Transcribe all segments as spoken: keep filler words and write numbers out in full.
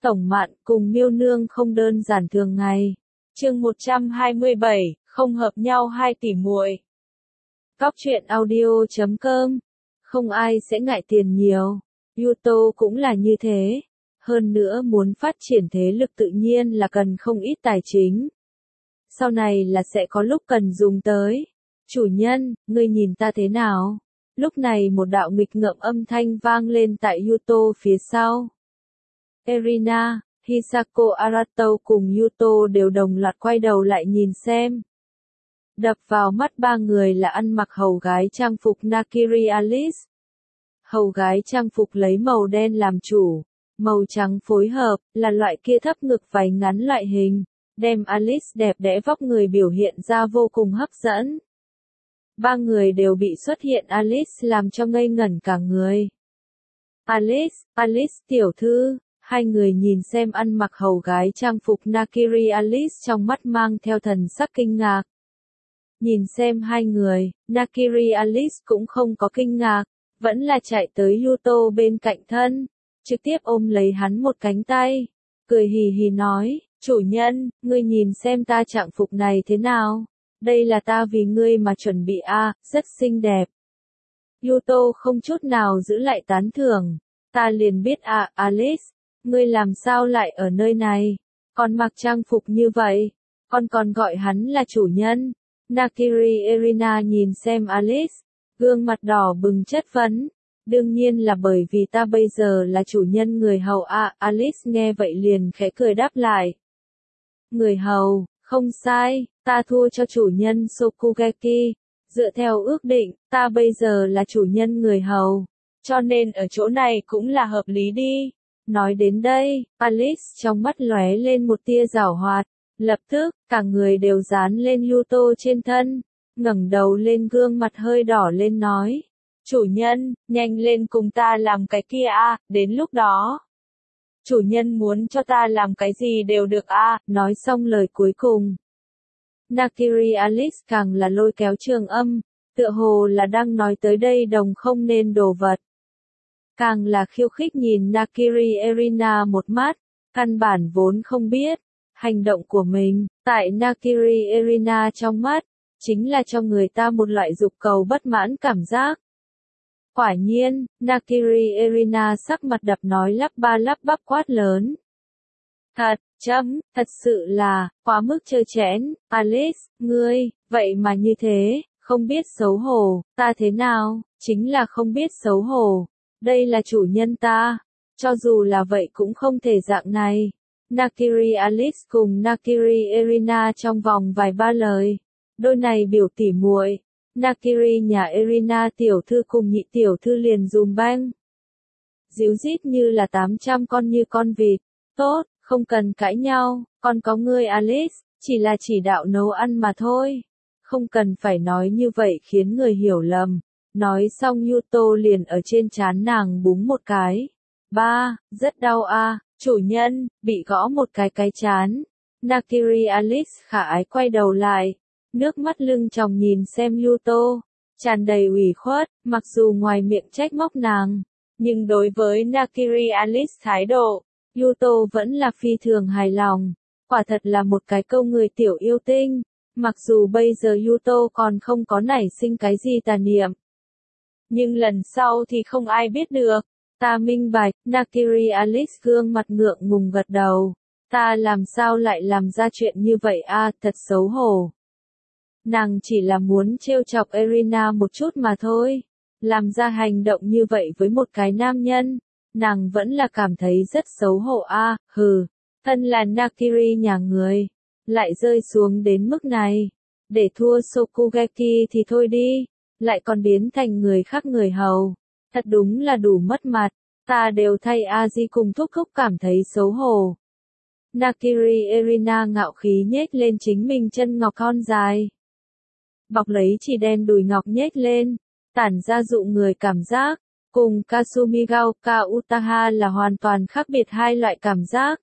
Tổng Mạn cùng Miêu Nương không đơn giản thường ngày. Chương một trăm hai mươi bảy, không hợp nhau hai tỷ muội. Cóc truyện audio chấm com. Không ai sẽ ngại tiền nhiều. Yuto cũng là như thế. Hơn nữa muốn phát triển thế lực tự nhiên là cần không ít tài chính. Sau này là sẽ có lúc cần dùng tới. Chủ nhân, ngươi nhìn ta thế nào? Lúc này một đạo nghịch ngợm âm thanh vang lên tại Yuto phía sau. Erina, Hisako Arato cùng Yuto đều đồng loạt quay đầu lại nhìn xem. Đập vào mắt ba người là ăn mặc hầu gái trang phục Nakiri Alice. Hầu gái trang phục lấy màu đen làm chủ, màu trắng phối hợp, là loại kia thấp ngực váy ngắn loại hình, đem Alice đẹp đẽ vóc người biểu hiện ra vô cùng hấp dẫn. Ba người đều bị xuất hiện Alice làm cho ngây ngẩn cả người. Alice, Alice tiểu thư, hai người nhìn xem ăn mặc hầu gái trang phục Nakiri Alice trong mắt mang theo thần sắc kinh ngạc. Nhìn xem hai người, Nakiri Alice cũng không có kinh ngạc, vẫn là chạy tới Yuto bên cạnh thân, trực tiếp ôm lấy hắn một cánh tay, cười hì hì nói, chủ nhân, ngươi nhìn xem ta trạng phục này thế nào, đây là ta vì ngươi mà chuẩn bị a, à, rất xinh đẹp. Yuto không chút nào giữ lại tán thưởng, ta liền biết à, Alice, ngươi làm sao lại ở nơi này, còn mặc trang phục như vậy, con còn gọi hắn là chủ nhân. Nakiri Erina nhìn xem Alice, gương mặt đỏ bừng chất vấn, đương nhiên là bởi vì ta bây giờ là chủ nhân người hầu à, Alice nghe vậy liền khẽ cười đáp lại. Người hầu, không sai, ta thua cho chủ nhân Sokugeki, dựa theo ước định, ta bây giờ là chủ nhân người hầu, cho nên ở chỗ này cũng là hợp lý đi. Nói đến đây, Alice trong mắt lóe lên một tia giảo hoạt, lập tức, cả người đều dán lên Yuto trên thân, ngẩng đầu lên gương mặt hơi đỏ lên nói, chủ nhân, nhanh lên cùng ta làm cái kia a, đến lúc đó. Chủ nhân muốn cho ta làm cái gì đều được a, nói xong lời cuối cùng. Nakiri Alice càng là lôi kéo trường âm, tựa hồ là đang nói tới đây đồng không nên đồ vật. Càng là khiêu khích nhìn Nakiri Erina một mắt, căn bản vốn không biết, hành động của mình, tại Nakiri Erina trong mắt, chính là cho người ta một loại dục cầu bất mãn cảm giác. Quả nhiên, Nakiri Erina sắc mặt đập nói lắp ba lắp bắp quát lớn. Thật, chấm, thật sự là, quá mức trơ trẽn, Alice, ngươi, vậy mà như thế, không biết xấu hổ, ta thế nào, chính là không biết xấu hổ. Đây là chủ nhân ta, cho dù là vậy cũng không thể dạng này. Nakiri Alice cùng Nakiri Erina trong vòng vài ba lời. Đôi này biểu tỉ muội, Nakiri nhà Erina tiểu thư cùng nhị tiểu thư liền dùm beng. Díu dít như là tám trăm con như con vịt. Tốt, không cần cãi nhau, còn có ngươi Alice, chỉ là chỉ đạo nấu ăn mà thôi. Không cần phải nói như vậy khiến người hiểu lầm. Nói xong Yuto liền ở trên trán nàng búng một cái. Ba, rất đau a, à, chủ nhân, bị gõ một cái cái trán. Nakiri Alice khả ái quay đầu lại, nước mắt lưng tròng nhìn xem Yuto, tràn đầy ủy khuất, mặc dù ngoài miệng trách móc nàng, nhưng đối với Nakiri Alice thái độ, Yuto vẫn là phi thường hài lòng, quả thật là một cái câu người tiểu yêu tinh, mặc dù bây giờ Yuto còn không có nảy sinh cái gì tà niệm. Nhưng lần sau thì không ai biết được. Ta minh bạch, Nakiri Alice gương mặt ngượng ngùng gật đầu. Ta làm sao lại làm ra chuyện như vậy a, à, thật xấu hổ. Nàng chỉ là muốn trêu chọc Erina một chút mà thôi. Làm ra hành động như vậy với một cái nam nhân. Nàng vẫn là cảm thấy rất xấu hổ a, à, hừ. Thân là Nakiri nhà người. Lại rơi xuống đến mức này. Để thua Sokugeki thì thôi đi. Lại còn biến thành người khác người hầu. Thật đúng là đủ mất mặt. Ta đều thay Aji cùng thúc thúc cảm thấy xấu hổ. Nakiri Erina ngạo khí nhếch lên chính mình chân ngọc thon dài. Bọc lấy chỉ đen đùi ngọc nhếch lên. Tản ra dụ người cảm giác. Cùng Kasumigaoka Utaha là hoàn toàn khác biệt hai loại cảm giác.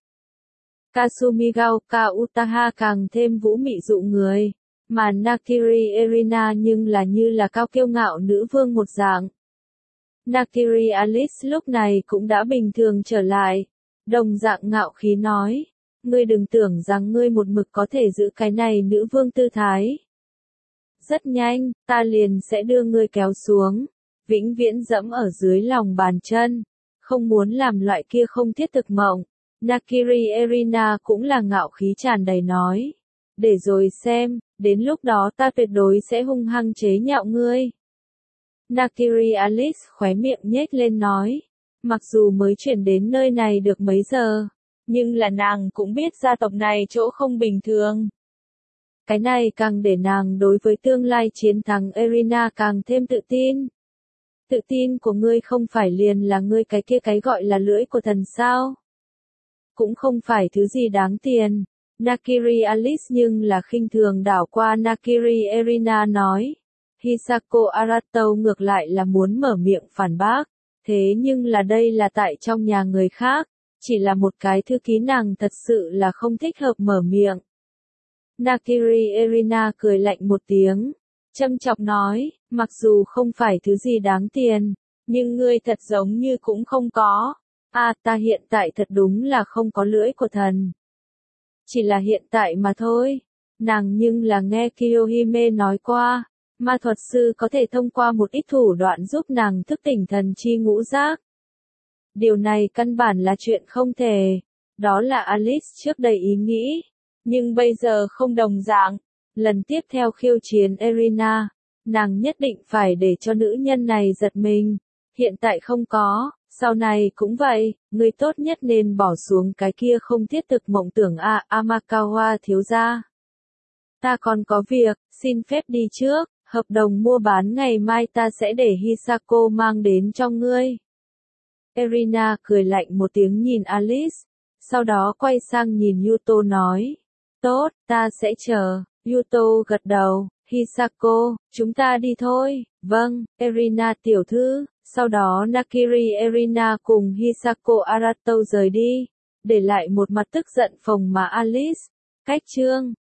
Kasumigaoka Utaha càng thêm vũ mị dụ người. Mà Nakiri Erina nhưng là như là cao kiêu ngạo nữ vương một dạng. Nakiri Alice lúc này cũng đã bình thường trở lại. Đồng dạng ngạo khí nói, ngươi đừng tưởng rằng ngươi một mực có thể giữ cái này nữ vương tư thái. Rất nhanh, ta liền sẽ đưa ngươi kéo xuống, vĩnh viễn dẫm ở dưới lòng bàn chân, không muốn làm loại kia không thiết thực mộng. Nakiri Erina cũng là ngạo khí tràn đầy nói, để rồi xem, đến lúc đó ta tuyệt đối sẽ hung hăng chế nhạo ngươi. Nakiri Alice khóe miệng nhếch lên nói, mặc dù mới chuyển đến nơi này được mấy giờ, nhưng là nàng cũng biết gia tộc này chỗ không bình thường. Cái này càng để nàng đối với tương lai chiến thắng Erina càng thêm tự tin. Tự tin của ngươi không phải liền là ngươi cái kia cái gọi là lưỡi của thần sao? Cũng không phải thứ gì đáng tiền. Nakiri Alice nhưng là khinh thường đảo qua Nakiri Erina nói. Hisako Arato ngược lại là muốn mở miệng phản bác. Thế nhưng là đây là tại trong nhà người khác. Chỉ là một cái thư ký nàng thật sự là không thích hợp mở miệng. Nakiri Erina cười lạnh một tiếng. Châm chọc nói, mặc dù không phải thứ gì đáng tiền, nhưng ngươi thật giống như cũng không có. À, ta hiện tại thật đúng là không có lưỡi của thần. Chỉ là hiện tại mà thôi. Nàng nhưng là nghe Kiyohime nói qua, ma thuật sư có thể thông qua một ít thủ đoạn giúp nàng thức tỉnh thần chi ngũ giác. Điều này căn bản là chuyện không thể. Đó là Alice trước đây ý nghĩ. Nhưng bây giờ không đồng dạng. Lần tiếp theo khiêu chiến Erina, nàng nhất định phải để cho nữ nhân này giật mình. Hiện tại không có, sau này cũng vậy, người tốt nhất nên bỏ xuống cái kia không thiết thực mộng tưởng a Amakawa thiếu gia. Ta còn có việc, xin phép đi trước, hợp đồng mua bán ngày mai ta sẽ để Hisako mang đến cho ngươi. Erina cười lạnh một tiếng nhìn Alice, sau đó quay sang nhìn Yuto nói, tốt, ta sẽ chờ. Yuto gật đầu, Hisako, chúng ta đi thôi, vâng, Erina tiểu thư, sau đó Nakiri Erina cùng Hisako Arato rời đi, để lại một mặt tức giận phồng mà Alice, cách chương.